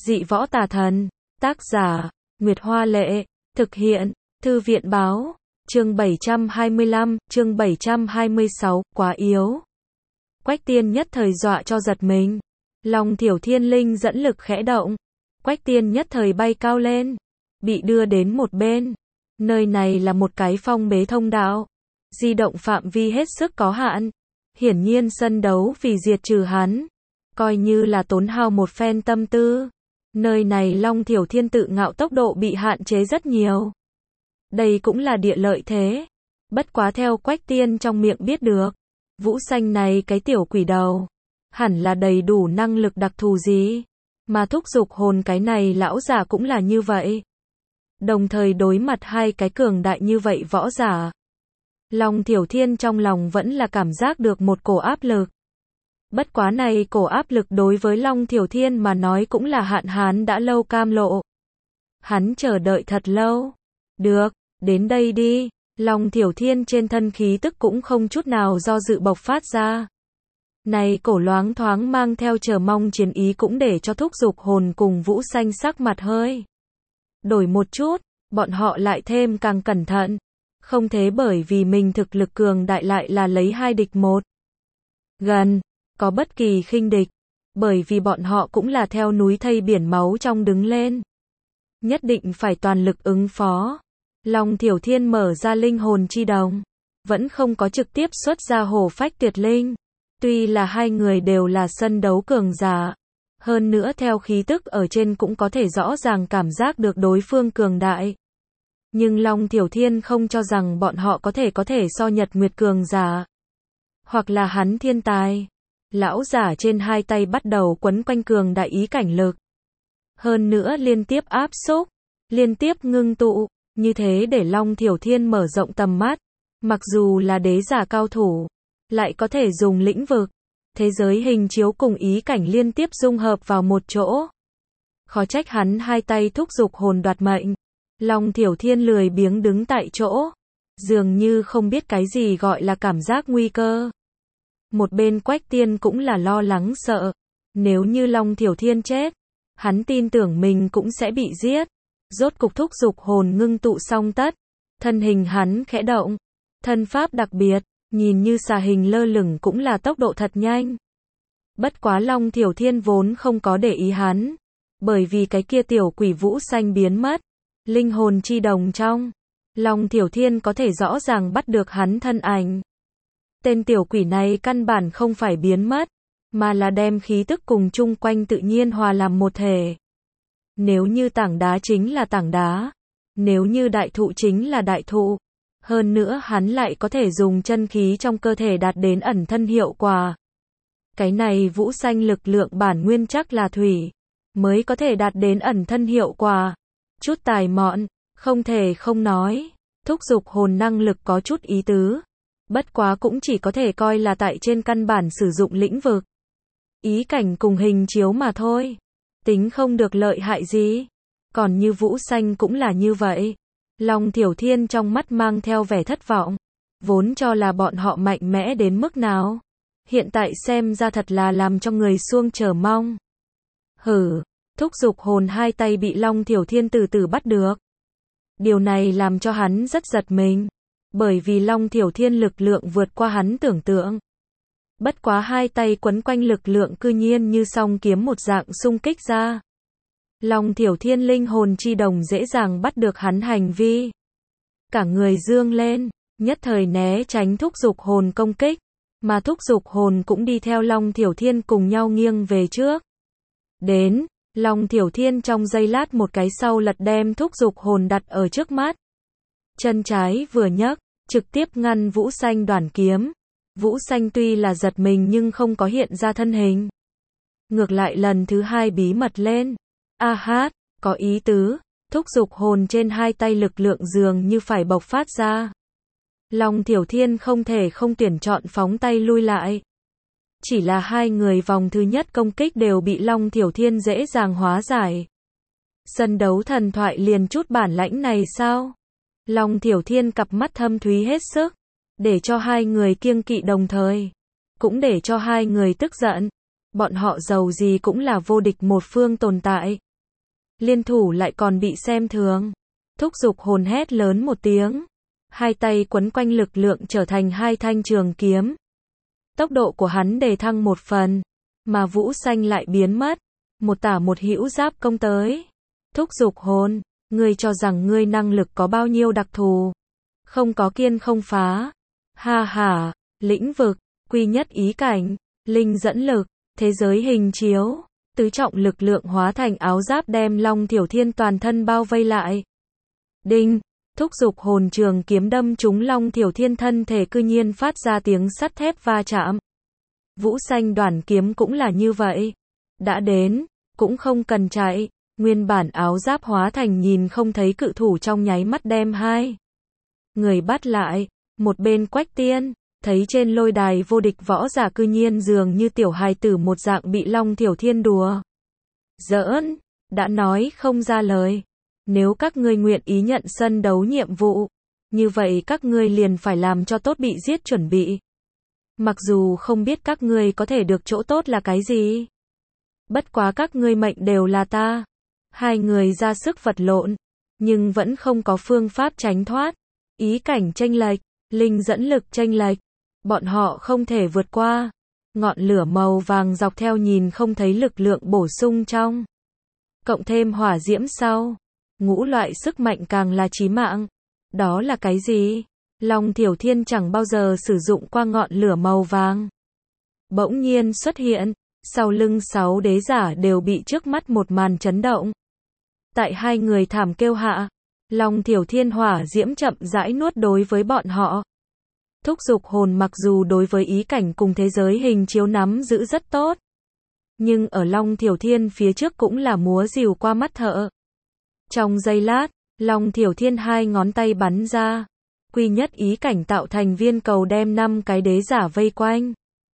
Dị võ tà thần. Tác giả, Nguyệt Hoa Lệ. Thực hiện, Thư viện Báo. Chương 725, chương 726, quá yếu. Quách Tiên nhất thời dọa cho giật mình. Long Thiểu Thiên linh dẫn lực khẽ động. Quách Tiên nhất thời bay cao lên, bị đưa đến một bên. Nơi này là một cái phong bế thông đạo, di động phạm vi hết sức có hạn. Hiển nhiên sân đấu vì diệt trừ hắn, coi như là tốn hao một phen tâm tư. Nơi này Long Thiểu Thiên tự ngạo tốc độ bị hạn chế rất nhiều. Đây cũng là địa lợi thế. Bất quá theo Quách Tiên trong miệng biết được, Vũ Xanh này cái tiểu quỷ đầu, hẳn là đầy đủ năng lực đặc thù gì, mà thúc giục hồn cái này lão giả cũng là như vậy. Đồng thời đối mặt hai cái cường đại như vậy võ giả, Long Thiểu Thiên trong lòng vẫn là cảm giác được một cổ áp lực. Bất quá này cổ áp lực đối với Long Thiểu Thiên mà nói cũng là hạn hán đã lâu cam lộ. Hắn chờ đợi thật lâu. Được, đến đây đi. Long Thiểu Thiên trên thân khí tức cũng không chút nào do dự bộc phát ra. Này cổ loáng thoáng mang theo chờ mong chiến ý cũng để cho thúc giục hồn cùng Vũ Xanh sắc mặt hơi đổi một chút, bọn họ lại thêm càng cẩn thận. Không thế bởi vì mình thực lực cường đại lại là lấy 2 địch 1. Gần, có bất kỳ khinh địch, bởi vì bọn họ cũng là theo núi thây biển máu trong đứng lên. Nhất định phải toàn lực ứng phó. Long Thiểu Thiên mở ra linh hồn chi đồng, vẫn không có trực tiếp xuất ra hổ phách tuyệt linh. Tuy là hai người đều là sân đấu cường giả, hơn nữa theo khí tức ở trên cũng có thể rõ ràng cảm giác được đối phương cường đại. Nhưng Long Thiểu Thiên không cho rằng bọn họ có thể so Nhật Nguyệt cường giả, hoặc là hắn thiên tài. Lão giả trên hai tay bắt đầu quấn quanh cường đại ý cảnh lực. Hơn nữa liên tiếp áp xúc, liên tiếp ngưng tụ, như thế để Long Thiểu Thiên mở rộng tầm mắt. Mặc dù là đế giả cao thủ, lại có thể dùng lĩnh vực, thế giới hình chiếu cùng ý cảnh liên tiếp dung hợp vào một chỗ. Khó trách hắn hai tay thúc giục hồn đoạt mệnh. Long Thiểu Thiên lười biếng đứng tại chỗ, dường như không biết cái gì gọi là cảm giác nguy cơ. Một bên Quách Tiên cũng là lo lắng sợ, nếu như Long Thiểu Thiên chết, hắn tin tưởng mình cũng sẽ bị giết. Rốt cục thúc giục hồn ngưng tụ xong tất, thân hình hắn khẽ động, thân pháp đặc biệt, nhìn như xà hình lơ lửng cũng là tốc độ thật nhanh. Bất quá Long Thiểu Thiên vốn không có để ý hắn, bởi vì cái kia tiểu quỷ Vũ Xanh biến mất. Linh hồn chi đồng trong, Long Thiểu Thiên có thể rõ ràng bắt được hắn thân ảnh. Tên tiểu quỷ này căn bản không phải biến mất, mà là đem khí tức cùng chung quanh tự nhiên hòa làm một thể. Nếu như tảng đá chính là tảng đá, nếu như đại thụ chính là đại thụ. Hơn nữa hắn lại có thể dùng chân khí trong cơ thể đạt đến ẩn thân hiệu quả. Cái này Vũ Xanh lực lượng bản nguyên chắc là thủy, mới có thể đạt đến ẩn thân hiệu quả. Chút tài mọn, không thể không nói, thúc giục hồn năng lực có chút ý tứ. Bất quá cũng chỉ có thể coi là tại trên căn bản sử dụng lĩnh vực, ý cảnh cùng hình chiếu mà thôi. Tính không được lợi hại gì. Còn như Vũ Xanh cũng là như vậy. Long Thiểu Thiên trong mắt mang theo vẻ thất vọng. Vốn cho là bọn họ mạnh mẽ đến mức nào, hiện tại xem ra thật là làm cho người xuông chờ mong. Hử, thúc giục hồn hai tay bị Long Thiểu Thiên từ từ bắt được. Điều này làm cho hắn rất giật mình, bởi vì Long Thiểu Thiên lực lượng vượt qua hắn tưởng tượng. Bất quá hai tay quấn quanh lực lượng cư nhiên như song kiếm một dạng xung kích ra. Long Thiểu Thiên linh hồn chi đồng dễ dàng bắt được hắn hành vi. Cả người dương lên, nhất thời né tránh thúc giục hồn công kích, mà thúc giục hồn cũng đi theo Long Thiểu Thiên cùng nhau nghiêng về trước. Đến, Long Thiểu Thiên trong giây lát một cái sau lật đem thúc giục hồn đặt ở trước mắt. Chân trái vừa nhấc, trực tiếp ngăn Vũ Xanh đoản kiếm. Vũ Xanh tuy là giật mình nhưng không có hiện ra thân hình. Ngược lại lần thứ hai bí mật lên. A hát, có ý tứ, thúc giục hồn trên hai tay lực lượng dường như phải bộc phát ra. Long Thiểu Thiên không thể không tuyển chọn phóng tay lui lại. Chỉ là hai người vòng thứ nhất công kích đều bị Long Thiểu Thiên dễ dàng hóa giải. Sân đấu thần thoại liền chút bản lãnh này sao? Long Thiểu Thiên cặp mắt thâm thúy hết sức, để cho hai người kiêng kỵ đồng thời, cũng để cho hai người tức giận. Bọn họ giàu gì cũng là vô địch một phương tồn tại. liên thủ lại còn bị xem thường. Thúc Dục Hồn hét lớn một tiếng. Hai tay quấn quanh lực lượng trở thành hai thanh trường kiếm. Tốc độ của hắn đề thăng một phần, mà Vũ Xanh lại biến mất. Một tả một hữu giáp công tới. Thúc Dục Hồn, ngươi cho rằng ngươi năng lực có bao nhiêu đặc thù? Không có kiên không phá. Ha ha, lĩnh vực, quy nhất ý cảnh, linh dẫn lực, thế giới hình chiếu, tứ trọng lực lượng hóa thành áo giáp đem Long Thiểu Thiên toàn thân bao vây lại. Đinh, Thúc Dục Hồn trường kiếm đâm trúng Long Thiểu Thiên thân thể cư nhiên phát ra tiếng sắt thép va chạm. Vũ Xanh đoàn kiếm cũng là như vậy. Đã đến, cũng không cần chạy, nguyên bản áo giáp hóa thành nhìn không thấy cự thủ trong nháy mắt đem hai người bắt lại. Một bên Quách Tiên, thấy trên lôi đài vô địch võ giả cư nhiên dường như tiểu hài tử một dạng bị Long Thiểu Thiên đùa giỡn, đã nói không ra lời. Nếu các ngươi nguyện ý nhận sân đấu nhiệm vụ, như vậy các ngươi liền phải làm cho tốt bị giết chuẩn bị. Mặc dù không biết các ngươi có thể được chỗ tốt là cái gì. Bất quá các ngươi mệnh đều là ta. Hai người ra sức vật lộn, nhưng vẫn không có phương pháp tránh thoát. Ý cảnh chênh lệch, linh dẫn lực chênh lệch, bọn họ không thể vượt qua. Ngọn lửa màu vàng dọc theo nhìn không thấy lực lượng bổ sung trong. Cộng thêm hỏa diễm sau, ngũ loại sức mạnh càng là chí mạng. Đó là cái gì? Long Thiểu Thiên chẳng bao giờ sử dụng qua ngọn lửa màu vàng. Bỗng nhiên xuất hiện, sau lưng 6 đế giả đều bị trước mắt một màn chấn động. Tại hai người thảm kêu hạ, Long Thiểu Thiên hỏa diễm chậm rãi nuốt đối với bọn họ. Thúc Dục Hồn mặc dù đối với ý cảnh cùng thế giới hình chiếu nắm giữ rất tốt, nhưng ở Long Thiểu Thiên phía trước cũng là múa rìu qua mắt thợ. Trong giây lát, Long Thiểu Thiên hai ngón tay bắn ra, quy nhất ý cảnh tạo thành viên cầu đem 5 cái đế giả vây quanh.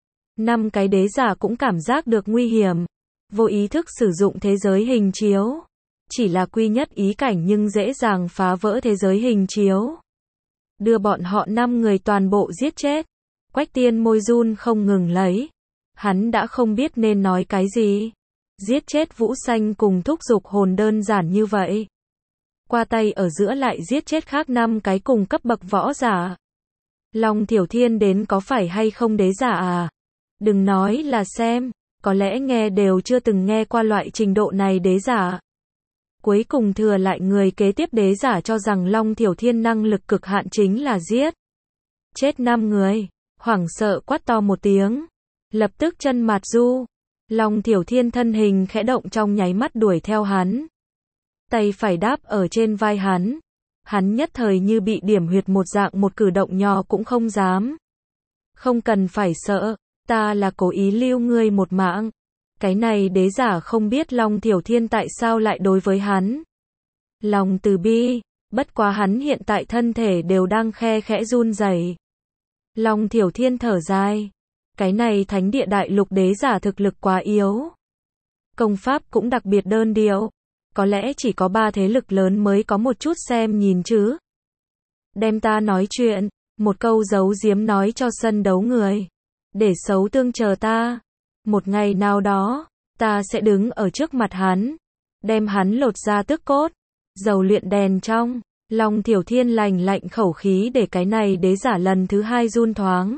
5 cái đế giả cũng cảm giác được nguy hiểm, vô ý thức sử dụng thế giới hình chiếu. Chỉ là quy nhất ý cảnh nhưng dễ dàng phá vỡ thế giới hình chiếu. Đưa bọn họ 5 người toàn bộ giết chết. Quách Tiên môi run không ngừng lấy. Hắn đã không biết nên nói cái gì. Giết chết Vũ Xanh cùng Thúc Dục Hồn đơn giản như vậy. Qua tay ở giữa lại giết chết khác 5 cái cùng cấp bậc võ giả. Long Thiểu Thiên đến có phải hay không đế giả à? Đừng nói là xem, có lẽ nghe đều chưa từng nghe qua loại trình độ này đế giả. Cuối cùng thừa lại người kế tiếp đế giả cho rằng Long Thiểu Thiên năng lực cực hạn chính là giết chết 5 người, hoảng sợ quát to một tiếng, lập tức chân mạt du. Long Thiểu Thiên thân hình khẽ động trong nháy mắt đuổi theo hắn. Tay phải đáp ở trên vai hắn. Hắn nhất thời như bị điểm huyệt một dạng, một cử động nhỏ cũng không dám. Không cần phải sợ, ta là cố ý lưu ngươi một mạng. Cái này đế giả không biết Long Thiểu Thiên tại sao lại đối với hắn lòng từ bi, bất quá hắn hiện tại thân thể đều đang khe khẽ run rẩy. Long Thiểu Thiên thở dài, cái này thánh địa đại lục đế giả thực lực quá yếu. Công pháp cũng đặc biệt đơn điệu, có lẽ chỉ có 3 thế lực lớn mới có một chút xem nhìn chứ. Đem ta nói chuyện, một câu giấu giếm nói cho sân đấu người. Để xấu tương chờ ta. Một ngày nào đó, ta sẽ đứng ở trước mặt hắn, đem hắn lột ra tước cốt, dầu luyện đèn trong. Long Thiểu Thiên lạnh lạnh khẩu khí để cái này đế giả lần thứ 2 run thoáng.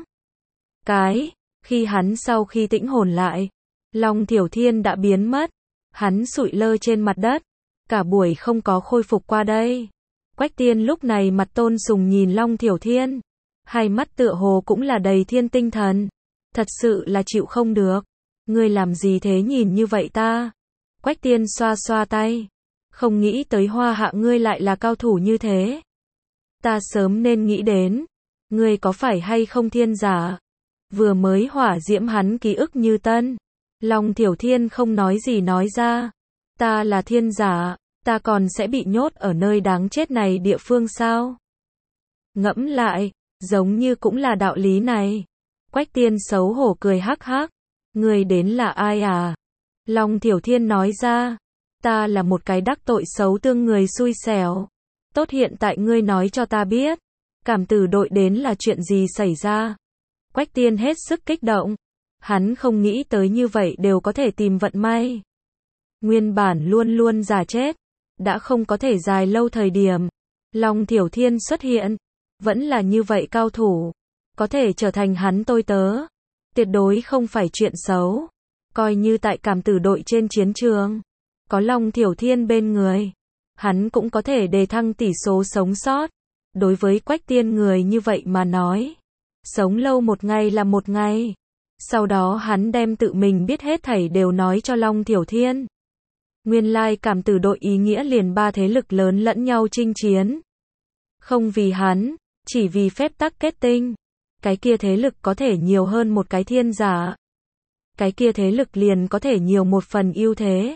Khi hắn sau khi tĩnh hồn lại, Long Thiểu Thiên đã biến mất. Hắn sụi lơ trên mặt đất, cả buổi không có khôi phục qua đây. Quách Tiên lúc này mặt tôn sùng nhìn Long Thiểu Thiên, hai mắt tựa hồ cũng là đầy thiên tinh thần. Thật sự là chịu không được. Ngươi làm gì thế nhìn như vậy ta? Quách Tiên xoa xoa tay. Không nghĩ tới Hoa Hạ ngươi lại là cao thủ như thế. Ta sớm nên nghĩ đến. Ngươi có phải hay không thiên giả? Vừa mới hỏa diễm hắn ký ức như tân. Long Thiểu Thiên không nói gì nói ra. Ta là thiên giả, ta còn sẽ bị nhốt ở nơi đáng chết này địa phương sao? Ngẫm lại, giống như cũng là đạo lý này. Quách Tiên xấu hổ cười hắc hắc. Ngươi đến là ai à? Long Thiểu Thiên nói ra. Ta là một cái đắc tội xấu tương người xui xẻo. Tốt, hiện tại ngươi nói cho ta biết. Cảm tử đội đến là chuyện gì xảy ra? Quách Tiên hết sức kích động. Hắn không nghĩ tới như vậy đều có thể tìm vận may. Nguyên bản luôn luôn già chết, đã không có thể dài lâu thời điểm. Long Thiểu Thiên xuất hiện, vẫn là như vậy cao thủ, có thể trở thành hắn tôi tớ, tuyệt đối không phải chuyện xấu. Coi như tại cảm tử đội trên chiến trường, có Long Thiểu Thiên bên người, hắn cũng có thể đề thăng tỷ số sống sót. Đối với Quách Tiên người như vậy mà nói, sống lâu một ngày là một ngày. Sau đó hắn đem tự mình biết hết thảy đều nói cho Long Thiểu Thiên. Nguyên lai cảm tử đội ý nghĩa liền ba thế lực lớn lẫn nhau chinh chiến. Không vì hắn, chỉ vì phép tắc kết tinh. Cái kia thế lực có thể nhiều hơn một cái thiên giả. Cái kia thế lực liền có thể nhiều một phần ưu thế.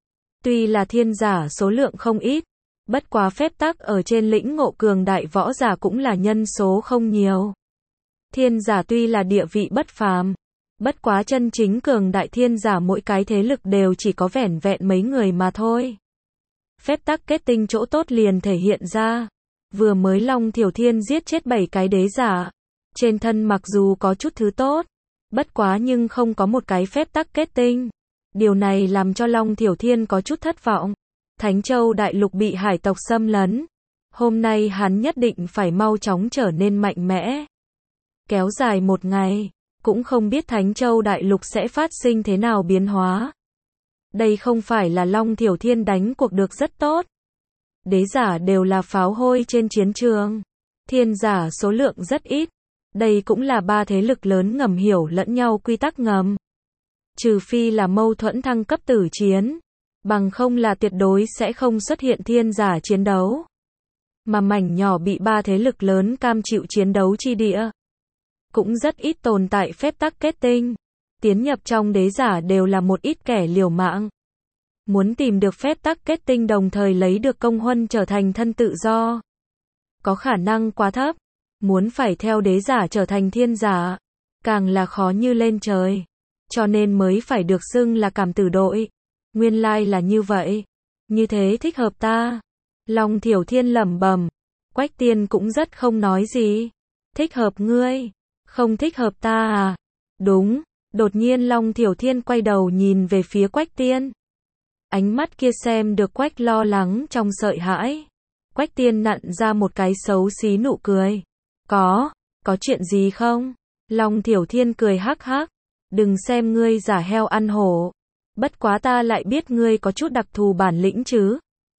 Tuy là thiên giả số lượng không ít, bất quá phép tắc ở trên lĩnh ngộ cường đại võ giả cũng là nhân số không nhiều. Thiên giả tuy là địa vị bất phàm, bất quá chân chính cường đại thiên giả mỗi cái thế lực đều chỉ có vẻn vẹn mấy người mà thôi. Phép tắc kết tinh chỗ tốt liền thể hiện ra. Vừa mới Long Thiểu Thiên giết chết 7 cái đế giả. Trên thân mặc dù có chút thứ tốt, bất quá nhưng không có một cái phép tắc kết tinh. Điều này làm cho Long Thiểu Thiên có chút thất vọng. Thánh Châu đại lục bị hải tộc xâm lấn. Hôm nay hắn nhất định phải mau chóng trở nên mạnh mẽ. Kéo dài một ngày, cũng không biết Thánh Châu đại lục sẽ phát sinh thế nào biến hóa. Đây không phải là Long Thiểu Thiên đánh cuộc được rất tốt. Đế giả đều là pháo hôi trên chiến trường. Thiên giả số lượng rất ít. Đây cũng là ba thế lực lớn ngầm hiểu lẫn nhau quy tắc ngầm. Trừ phi là mâu thuẫn thăng cấp tử chiến. Bằng không là tuyệt đối sẽ không xuất hiện thiên giả chiến đấu. Mà mảnh nhỏ bị ba thế lực lớn cam chịu chiến đấu chi địa. Cũng rất ít tồn tại phép tắc kết tinh. Tiến nhập trong đế giả đều là một ít kẻ liều mạng. Muốn tìm được phép tắc kết tinh đồng thời lấy được công huân trở thành thân tự do. Có khả năng quá thấp. Muốn phải theo đế giả trở thành thiên giả, càng là khó như lên trời. Cho nên mới phải được xưng là cảm tử đội. Nguyên lai là như vậy. Như thế thích hợp ta. Long Thiểu Thiên lẩm bẩm. Quách Tiên cũng rất không nói gì. Thích hợp ngươi. Không thích hợp ta à? Đúng. Đột nhiên Long Thiểu Thiên quay đầu nhìn về phía Quách Tiên. Ánh mắt kia xem được Quách lo lắng trong sợ hãi. Quách Tiên nặn ra một cái xấu xí nụ cười. Có chuyện gì không? Long Thiểu Thiên cười hắc hắc. Đừng xem ngươi giả heo ăn hổ. Bất quá ta lại biết ngươi có chút đặc thù bản lĩnh chứ.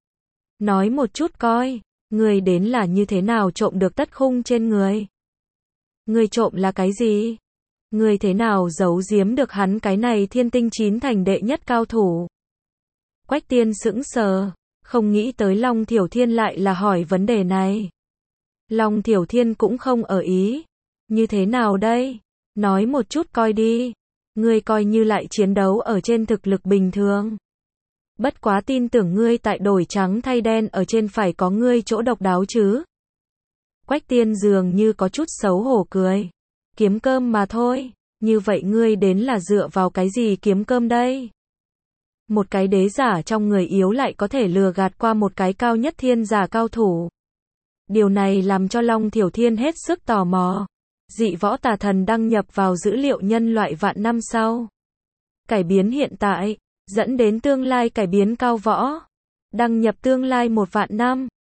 Nói một chút coi, ngươi đến là như thế nào trộm được tất khung trên người? Ngươi trộm là cái gì? Ngươi thế nào giấu giếm được hắn cái này thiên tinh chín thành đệ nhất cao thủ? Quách Tiên sững sờ, không nghĩ tới Long Thiểu Thiên lại là hỏi vấn đề này. Long Thiểu Thiên cũng không ở ý. Như thế nào đây? Nói một chút coi đi. Ngươi coi như lại chiến đấu ở trên thực lực bình thường. Bất quá tin tưởng ngươi tại đổi trắng thay đen ở trên phải có ngươi chỗ độc đáo chứ. Quách Tiên dường như có chút xấu hổ cười. Kiếm cơm mà thôi. Như vậy ngươi đến là dựa vào cái gì kiếm cơm đây? Một cái đế giả trong người yếu lại có thể lừa gạt qua một cái cao nhất thiên giả cao thủ. Điều này làm cho Long Thiểu Thiên hết sức tò mò. Dị võ tà thần đăng nhập vào dữ liệu nhân loại vạn năm sau. Cải biến hiện tại, dẫn đến tương lai cải biến cao võ. Đăng nhập tương lai 1 vạn năm.